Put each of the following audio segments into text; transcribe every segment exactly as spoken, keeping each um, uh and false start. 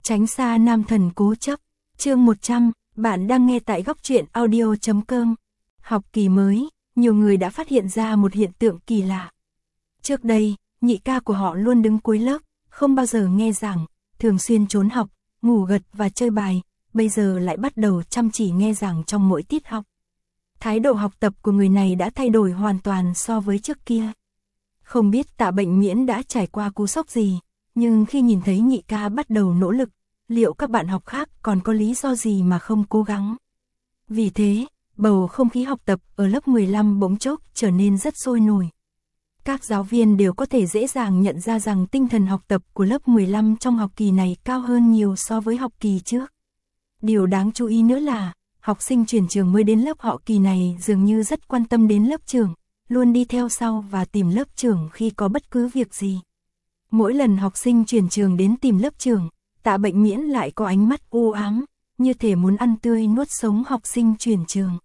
Tránh xa nam thần cố chấp. Chương một trăm, bạn đang nghe tại góc truyện audio chấm com. Học kỳ mới, nhiều người đã phát hiện ra một hiện tượng kỳ lạ. Trước đây, nhị ca của họ luôn đứng cuối lớp, không bao giờ nghe giảng, thường xuyên trốn học, ngủ gật và chơi bài, bây giờ lại bắt đầu chăm chỉ nghe giảng trong mỗi tiết học. Thái độ học tập của người này đã thay đổi hoàn toàn so với trước kia. Không biết Tạ Bệnh Miễn đã trải qua cú sốc gì, nhưng khi nhìn thấy nhị ca bắt đầu nỗ lực, liệu các bạn học khác còn có lý do gì mà không cố gắng? Vì thế, bầu không khí học tập ở lớp mười lăm bỗng chốc trở nên rất sôi nổi. Các giáo viên đều có thể dễ dàng nhận ra rằng tinh thần học tập của lớp mười lăm trong học kỳ này cao hơn nhiều so với học kỳ trước. Điều đáng chú ý nữa là, học sinh chuyển trường mới đến lớp họ kỳ này dường như rất quan tâm đến lớp trưởng, luôn đi theo sau và tìm lớp trưởng khi có bất cứ việc gì. Mỗi lần học sinh chuyển trường đến tìm lớp trưởng, Tạ Bệnh Miễn lại có ánh mắt u ám, như thể muốn ăn tươi nuốt sống học sinh chuyển trường.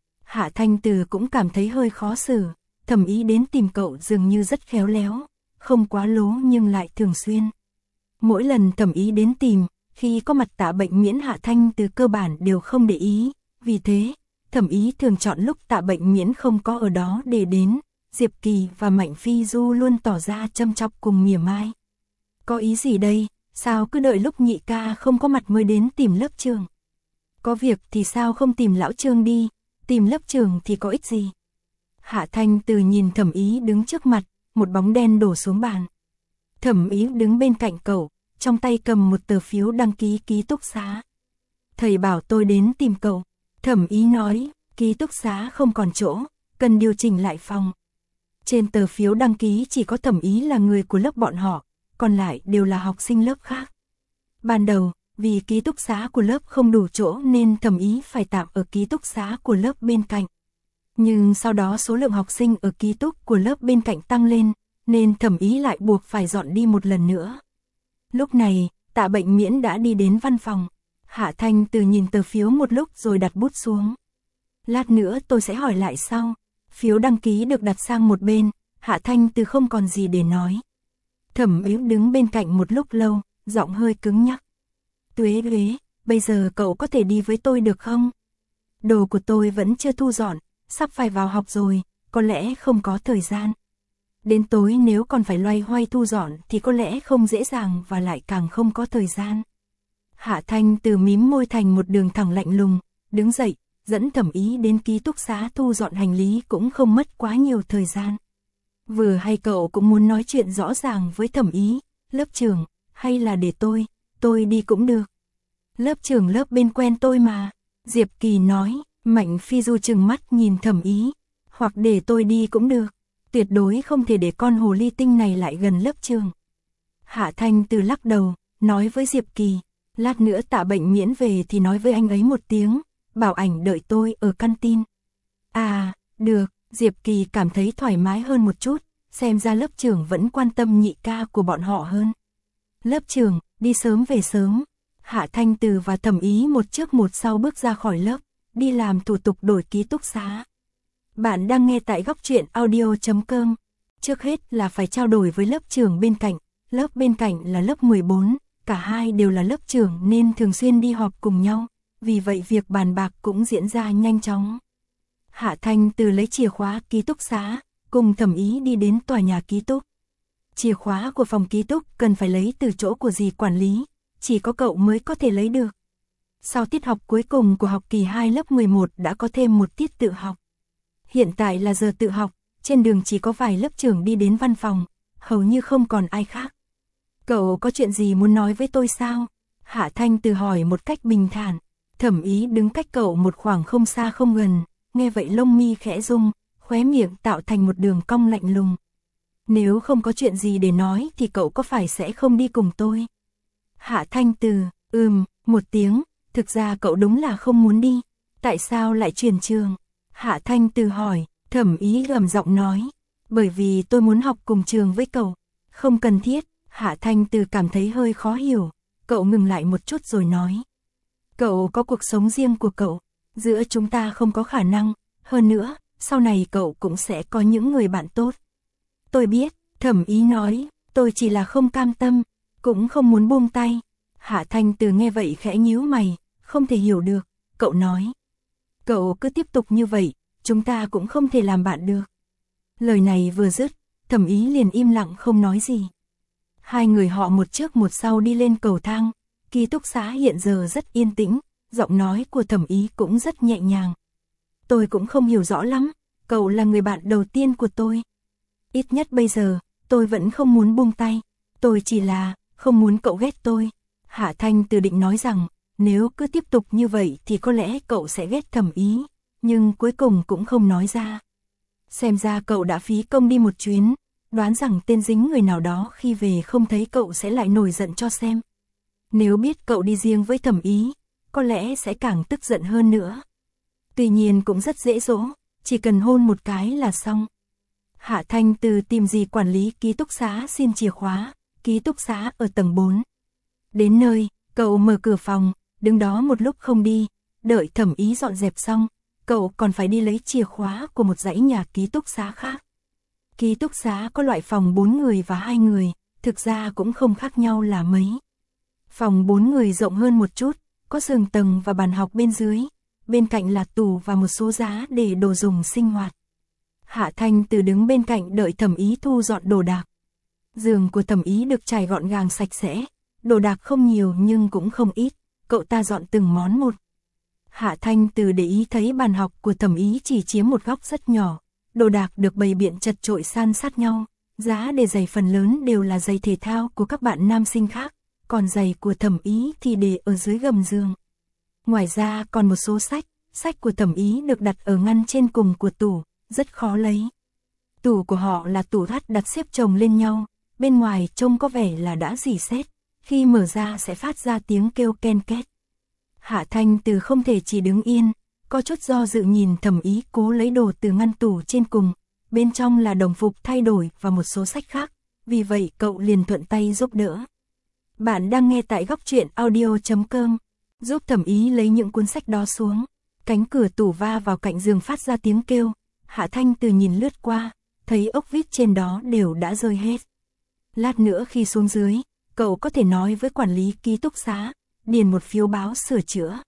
Hạ Thanh Từ cũng cảm thấy hơi khó xử, Thẩm Ý đến tìm cậu dường như rất khéo léo, không quá lố nhưng lại thường xuyên. Mỗi lần Thẩm Ý đến tìm, khi có mặt Tạ Bệnh Miễn Hạ Thanh Từ cơ bản đều không để ý, vì thế, Thẩm Ý thường chọn lúc Tạ Bệnh Miễn không có ở đó để đến. Diệp Kỳ và Mạnh Phi Du luôn tỏ ra châm chọc cùng mỉa mai. Có ý gì đây, sao cứ đợi lúc nhị ca không có mặt mới đến tìm lớp trưởng? Có việc thì sao không tìm lão Trương đi, tìm lớp trưởng thì có ích gì? Hạ Thanh Từ nhìn Thẩm Ý đứng trước mặt, một bóng đen đổ xuống bàn. Thẩm Ý đứng bên cạnh cậu, trong tay cầm một tờ phiếu đăng ký ký túc xá. Thầy bảo tôi đến tìm cậu. Thẩm Ý nói, ký túc xá không còn chỗ, cần điều chỉnh lại phòng. Trên tờ phiếu đăng ký chỉ có Thẩm Ý là người của lớp bọn họ, còn lại đều là học sinh lớp khác. Ban đầu, vì ký túc xá của lớp không đủ chỗ nên Thẩm Ý phải tạm ở ký túc xá của lớp bên cạnh. Nhưng sau đó số lượng học sinh ở ký túc của lớp bên cạnh tăng lên, nên Thẩm Ý lại buộc phải dọn đi một lần nữa. Lúc này, Tạ Bệnh Miễn đã đi đến văn phòng. Hạ Thanh Từ nhìn tờ phiếu một lúc rồi đặt bút xuống. Lát nữa tôi sẽ hỏi lại sau. Phiếu đăng ký được đặt sang một bên, Hạ Thanh Từ không còn gì để nói. Thẩm Ý đứng bên cạnh một lúc lâu, giọng hơi cứng nhắc. Tuế Tuế, bây giờ cậu có thể đi với tôi được không? Đồ của tôi vẫn chưa thu dọn, sắp phải vào học rồi, có lẽ không có thời gian. Đến tối nếu còn phải loay hoay thu dọn thì có lẽ không dễ dàng và lại càng không có thời gian. Hạ Thanh Từ mím môi thành một đường thẳng lạnh lùng, đứng dậy, dẫn Thẩm Ý đến ký túc xá thu dọn hành lý cũng không mất quá nhiều thời gian. Vừa hay cậu cũng muốn nói chuyện rõ ràng với Thẩm Ý, lớp trưởng, hay là để tôi, tôi đi cũng được. Lớp trưởng lớp bên quen tôi mà, Diệp Kỳ nói. Mạnh Phi Du trừng mắt nhìn Thẩm Ý, hoặc để tôi đi cũng được, tuyệt đối không thể để con hồ ly tinh này lại gần lớp trường. Hạ Thanh Từ lắc đầu, nói với Diệp Kỳ, lát nữa Tạ Bệnh Miễn về thì nói với anh ấy một tiếng, bảo ảnh đợi tôi ở căn tin. À, được, Diệp Kỳ cảm thấy thoải mái hơn một chút, xem ra lớp trưởng vẫn quan tâm nhị ca của bọn họ hơn. Lớp trưởng, đi sớm về sớm. Hạ Thanh Từ và Thẩm Ý một trước một sau bước ra khỏi lớp, đi làm thủ tục đổi ký túc xá. Bạn đang nghe tại góc truyện audio chấm com. Trước hết là phải trao đổi với lớp trưởng bên cạnh, lớp bên cạnh là lớp mười bốn, cả hai đều là lớp trưởng nên thường xuyên đi họp cùng nhau, vì vậy việc bàn bạc cũng diễn ra nhanh chóng. Hạ Thanh Từ lấy chìa khóa ký túc xá, cùng Thẩm Ý đi đến tòa nhà ký túc. Chìa khóa của phòng ký túc cần phải lấy từ chỗ của dì quản lý, chỉ có cậu mới có thể lấy được. Sau tiết học cuối cùng của học kỳ hai lớp mười một đã có thêm một tiết tự học. Hiện tại là giờ tự học, trên đường chỉ có vài lớp trưởng đi đến văn phòng, hầu như không còn ai khác. Cậu có chuyện gì muốn nói với tôi sao? Hạ Thanh Từ hỏi một cách bình thản. Thẩm Ý đứng cách cậu một khoảng không xa không gần, nghe vậy lông mi khẽ rung, khóe miệng tạo thành một đường cong lạnh lùng. Nếu không có chuyện gì để nói thì cậu có phải sẽ không đi cùng tôi? Hạ Thanh Từ, ừm, một tiếng, thực ra cậu đúng là không muốn đi. Tại sao lại chuyển trường? Hạ Thanh Từ hỏi. Thẩm Ý gầm giọng nói, bởi vì tôi muốn học cùng trường với cậu. Không cần thiết. Hạ Thanh Từ cảm thấy hơi khó hiểu, cậu ngừng lại một chút rồi nói. Cậu có cuộc sống riêng của cậu, giữa chúng ta không có khả năng, hơn nữa, sau này cậu cũng sẽ có những người bạn tốt. Tôi biết, Thẩm Ý nói, tôi chỉ là không cam tâm, cũng không muốn buông tay. Hạ Thanh Từ nghe vậy khẽ nhíu mày, không thể hiểu được, cậu nói. Cậu cứ tiếp tục như vậy, chúng ta cũng không thể làm bạn được. Lời này vừa dứt, Thẩm Ý liền im lặng không nói gì. Hai người họ một trước một sau đi lên cầu thang, ký túc xá hiện giờ rất yên tĩnh, giọng nói của Thẩm Ý cũng rất nhẹ nhàng. Tôi cũng không hiểu rõ lắm, cậu là người bạn đầu tiên của tôi. Ít nhất bây giờ, tôi vẫn không muốn buông tay, tôi chỉ là không muốn cậu ghét tôi. Hạ Thanh Từ định nói rằng, nếu cứ tiếp tục như vậy thì có lẽ cậu sẽ ghét Thẩm Ý, nhưng cuối cùng cũng không nói ra. Xem ra cậu đã phí công đi một chuyến, đoán rằng tên dính người nào đó khi về không thấy cậu sẽ lại nổi giận cho xem. Nếu biết cậu đi riêng với Thẩm Ý, có lẽ sẽ càng tức giận hơn nữa. Tuy nhiên cũng rất dễ dỗ, chỉ cần hôn một cái là xong. Hạ Thanh Từ tìm dì quản lý ký túc xá xin chìa khóa, ký túc xá ở tầng bốn. Đến nơi, cậu mở cửa phòng, đứng đó một lúc không đi, đợi Thẩm Ý dọn dẹp xong, cậu còn phải đi lấy chìa khóa của một dãy nhà ký túc xá khác. Ký túc xá có loại phòng bốn người và hai người, thực ra cũng không khác nhau là mấy. Phòng bốn người rộng hơn một chút, có giường tầng và bàn học bên dưới, bên cạnh là tủ và một số giá để đồ dùng sinh hoạt. Hạ Thanh Từ đứng bên cạnh đợi Thẩm Ý thu dọn đồ đạc. Giường của Thẩm Ý được trải gọn gàng sạch sẽ, đồ đạc không nhiều nhưng cũng không ít, cậu ta dọn từng món một. Hạ Thanh Từ để ý thấy bàn học của Thẩm Ý chỉ chiếm một góc rất nhỏ, đồ đạc được bày biện chật chội san sát nhau, giá để giày phần lớn đều là giày thể thao của các bạn nam sinh khác, còn giày của Thẩm Ý thì để ở dưới gầm giường. Ngoài ra còn một số sách, sách của Thẩm Ý được đặt ở ngăn trên cùng của tủ, rất khó lấy. Tủ của họ là tủ thắt đặt xếp chồng lên nhau, bên ngoài trông có vẻ là đã rỉ sét, khi mở ra sẽ phát ra tiếng kêu ken két. Hạ Thanh Từ không thể chỉ đứng yên, có chút do dự nhìn Thẩm Ý cố lấy đồ từ ngăn tủ trên cùng, bên trong là đồng phục thay đổi và một số sách khác, vì vậy cậu liền thuận tay giúp đỡ. Bạn đang nghe tại góc truyện audio chấm com, giúp Thẩm Ý lấy những cuốn sách đó xuống, cánh cửa tủ va vào cạnh giường phát ra tiếng kêu, Hạ Thanh Từ nhìn lướt qua, thấy ốc vít trên đó đều đã rơi hết. Lát nữa khi xuống dưới, cậu có thể nói với quản lý ký túc xá, điền một phiếu báo sửa chữa.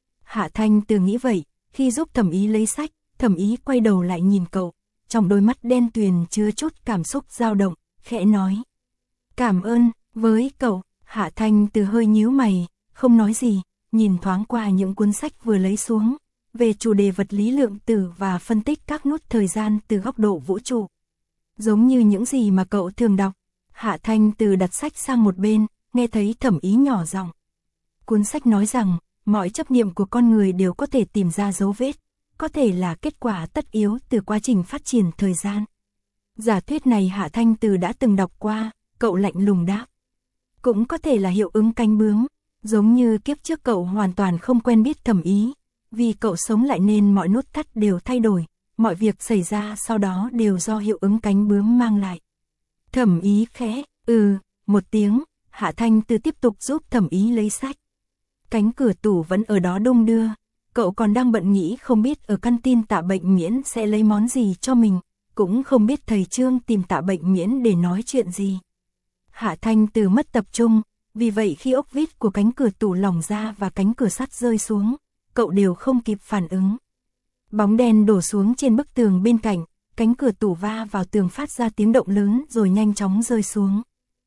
Hạ Thanh Từ nghĩ vậy, khi giúp Thẩm Ý lấy sách, Thẩm Ý quay đầu lại nhìn cậu, trong đôi mắt đen tuyền chứa chút cảm xúc dao động, khẽ nói. Cảm ơn, với cậu. Hạ Thanh Từ hơi nhíu mày, không nói gì, nhìn thoáng qua những cuốn sách vừa lấy xuống, về chủ đề vật lý lượng tử và phân tích các nút thời gian từ góc độ vũ trụ. Giống như những gì mà cậu thường đọc. Hạ Thanh Từ đặt sách sang một bên, nghe thấy Thẩm Ý nhỏ giọng. Cuốn sách nói rằng, mọi chấp niệm của con người đều có thể tìm ra dấu vết, có thể là kết quả tất yếu từ quá trình phát triển thời gian. Giả thuyết này Hạ Thanh Từ đã từng đọc qua, cậu lạnh lùng đáp. Cũng có thể là hiệu ứng cánh bướm, giống như kiếp trước cậu hoàn toàn không quen biết Thẩm Ý, vì cậu sống lại nên mọi nút thắt đều thay đổi, mọi việc xảy ra sau đó đều do hiệu ứng cánh bướm mang lại. Thẩm Ý khẽ, ừ, một tiếng, Hạ Thanh Từ tiếp tục giúp Thẩm Ý lấy sách. Cánh cửa tủ vẫn ở đó đung đưa, cậu còn đang bận nghĩ không biết ở căn tin Tạ Bệnh Miễn sẽ lấy món gì cho mình, cũng không biết thầy Trương tìm Tạ Bệnh Miễn để nói chuyện gì. Hạ Thanh Từ mất tập trung, vì vậy khi ốc vít của cánh cửa tủ lỏng ra và cánh cửa sắt rơi xuống, cậu đều không kịp phản ứng. Bóng đen đổ xuống trên bức tường bên cạnh, cánh cửa tủ va vào tường phát ra tiếng động lớn rồi nhanh chóng rơi xuống.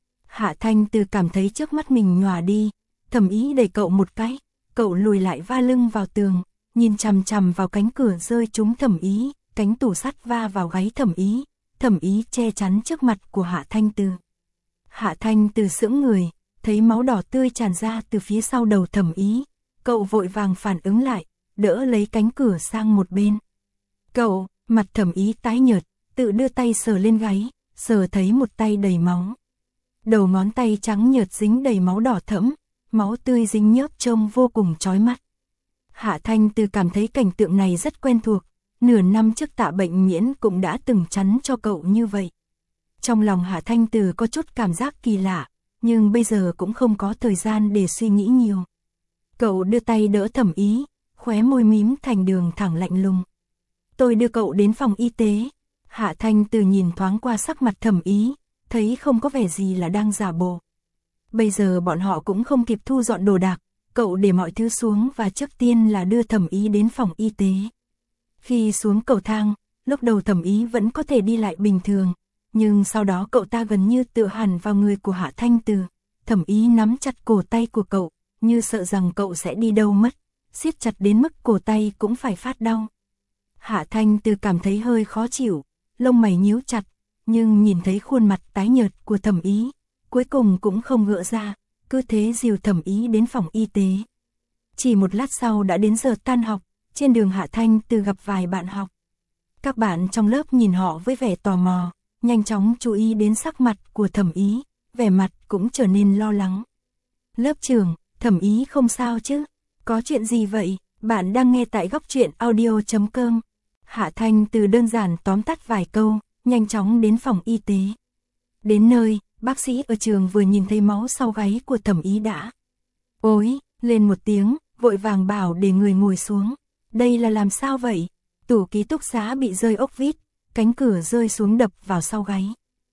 Hạ Thanh Từ cảm thấy trước mắt mình nhòa đi, Thẩm Ý đẩy cậu một cái, cậu lùi lại va lưng vào tường, nhìn chằm chằm vào cánh cửa rơi trúng Thẩm Ý, cánh tủ sắt va vào gáy Thẩm Ý, Thẩm Ý che chắn trước mặt của Hạ Thanh Từ. Hạ Thanh Từ sững người, thấy máu đỏ tươi tràn ra từ phía sau đầu Thẩm Ý, cậu vội vàng phản ứng lại, đỡ lấy cánh cửa sang một bên. Cậu, mặt Thẩm Ý tái nhợt, tự đưa tay sờ lên gáy, sờ thấy một tay đầy máu. Đầu ngón tay trắng nhợt dính đầy máu đỏ thẫm, máu tươi dính nhớp trông vô cùng chói mắt. Hạ Thanh Từ cảm thấy cảnh tượng này rất quen thuộc, nửa năm trước Tạ Bệnh Miễn cũng đã từng chắn cho cậu như vậy. Trong lòng Hạ Thanh Từ có chút cảm giác kỳ lạ, nhưng bây giờ cũng không có thời gian để suy nghĩ nhiều. Cậu đưa tay đỡ Thẩm Ý, khóe môi mím thành đường thẳng lạnh lùng. Tôi đưa cậu đến phòng y tế. Hạ Thanh Từ nhìn thoáng qua sắc mặt Thẩm Ý, thấy không có vẻ gì là đang giả bộ. Bây giờ bọn họ cũng không kịp thu dọn đồ đạc, cậu để mọi thứ xuống và trước tiên là đưa Thẩm Ý đến phòng y tế. Khi xuống cầu thang, lúc đầu Thẩm Ý vẫn có thể đi lại bình thường, nhưng sau đó cậu ta gần như tựa hẳn vào người của Hạ Thanh Từ. Thẩm Ý nắm chặt cổ tay của cậu, như sợ rằng cậu sẽ đi đâu mất, siết chặt đến mức cổ tay cũng phải phát đau. Hạ Thanh Từ cảm thấy hơi khó chịu, lông mày nhíu chặt, nhưng nhìn thấy khuôn mặt tái nhợt của Thẩm Ý, cuối cùng cũng không gỡ ra, cứ thế dìu Thẩm Ý đến phòng y tế. Chỉ một lát sau đã đến giờ tan học, trên đường Hạ Thanh Từ gặp vài bạn học. Các bạn trong lớp nhìn họ với vẻ tò mò, nhanh chóng chú ý đến sắc mặt của Thẩm Ý, vẻ mặt cũng trở nên lo lắng. Lớp trưởng, Thẩm Ý không sao chứ? Có chuyện gì vậy? Bạn đang nghe tại góc truyện audio chấm com. Hạ Thanh Từ đơn giản tóm tắt vài câu, nhanh chóng đến phòng y tế. Đến nơi, bác sĩ ở trường vừa nhìn thấy máu sau gáy của Thẩm Ý đã ối lên một tiếng, vội vàng bảo để người ngồi xuống. Đây là làm sao vậy? Tủ ký túc xá bị rơi ốc vít, cánh cửa rơi xuống đập vào sau gáy.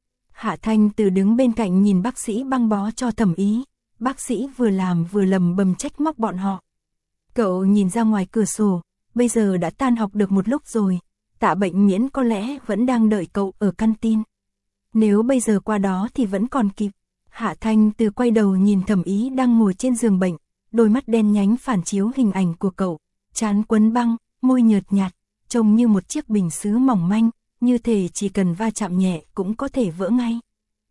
Hạ Thanh Từ đứng bên cạnh nhìn bác sĩ băng bó cho Thẩm Ý. Bác sĩ vừa làm vừa lầm bầm trách móc bọn họ. Cậu nhìn ra ngoài cửa sổ, bây giờ đã tan học được một lúc rồi, Tạ Bệnh Miễn có lẽ vẫn đang đợi cậu ở canteen. Nếu bây giờ qua đó thì vẫn còn kịp. Hạ Thanh Từ quay đầu nhìn Thẩm Ý đang ngồi trên giường bệnh, đôi mắt đen nhánh phản chiếu hình ảnh của cậu, trán quấn băng, môi nhợt nhạt, trông như một chiếc bình sứ mỏng manh, như thể chỉ cần va chạm nhẹ cũng có thể vỡ ngay.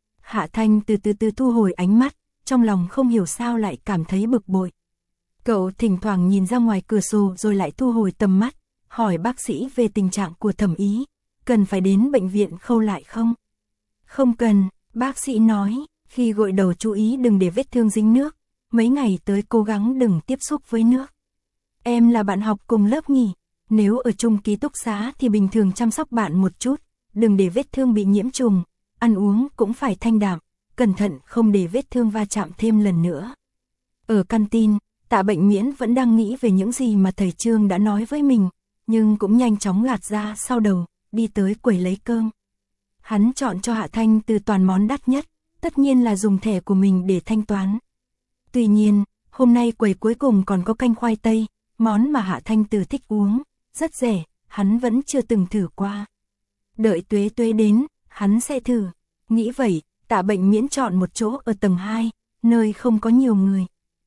Hạ Thanh Từ từ từ thu hồi ánh mắt, trong lòng không hiểu sao lại cảm thấy bực bội. Cậu thỉnh thoảng nhìn ra ngoài cửa sổ rồi lại thu hồi tầm mắt, hỏi bác sĩ về tình trạng của Thẩm Ý, cần phải đến bệnh viện khâu lại không? Không cần, bác sĩ nói, khi gội đầu chú ý đừng để vết thương dính nước, mấy ngày tới cố gắng đừng tiếp xúc với nước. Em là bạn học cùng lớp nhỉ? Nếu ở chung ký túc xá thì bình thường chăm sóc bạn một chút, đừng để vết thương bị nhiễm trùng, ăn uống cũng phải thanh đạm, cẩn thận không để vết thương va chạm thêm lần nữa. Ở canteen, Tạ Bệnh Miễn vẫn đang nghĩ về những gì mà thầy Trương đã nói với mình, nhưng cũng nhanh chóng gạt ra sau đầu, đi tới quầy lấy cơm. Hắn chọn cho Hạ Thanh Từ toàn món đắt nhất, tất nhiên là dùng thẻ của mình để thanh toán. Tuy nhiên, hôm nay quầy cuối cùng còn có canh khoai tây, món mà Hạ Thanh Từ thích uống, rất rẻ, hắn vẫn chưa từng thử qua. Đợi Tuế Tuế đến, hắn sẽ thử. Nghĩ vậy, Tạ Bệnh Miễn chọn một chỗ ở tầng hai, nơi không có nhiều người.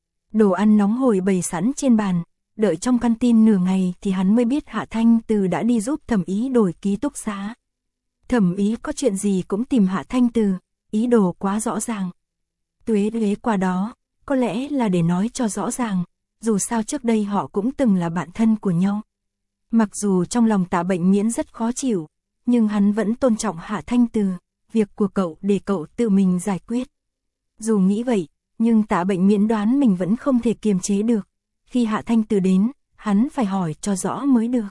Đồ ăn nóng hổi bày sẵn trên bàn, đợi trong canteen nửa ngày thì hắn mới biết Hạ Thanh Từ đã đi giúp Thẩm Ý đổi ký túc xá. Thẩm Ý có chuyện gì cũng tìm Hạ Thanh Từ, ý đồ quá rõ ràng. Tuế Tuế qua đó, có lẽ là để nói cho rõ ràng, dù sao trước đây họ cũng từng là bạn thân của nhau. Mặc dù trong lòng Tạ Bệnh Miễn rất khó chịu, nhưng hắn vẫn tôn trọng Hạ Thanh Từ, việc của cậu để cậu tự mình giải quyết. Dù nghĩ vậy, nhưng Tạ Bệnh Miễn đoán mình vẫn không thể kiềm chế được. Khi Hạ Thanh Từ đến, hắn phải hỏi cho rõ mới được.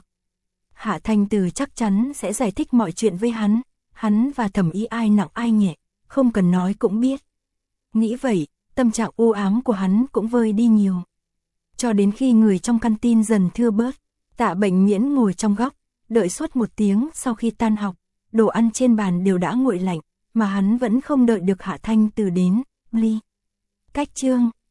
Hạ Thanh Từ chắc chắn sẽ giải thích mọi chuyện với hắn, hắn và Thẩm Ý ai nặng ai nhẹ, không cần nói cũng biết. Nghĩ vậy, tâm trạng u ám của hắn cũng vơi đi nhiều. Cho đến khi người trong canteen dần thưa bớt, Tạ Bệnh Miễn ngồi trong góc, đợi suốt một tiếng sau khi tan học, đồ ăn trên bàn đều đã nguội lạnh, mà hắn vẫn không đợi được Hạ Thanh Từ đến. Ly. Cách chương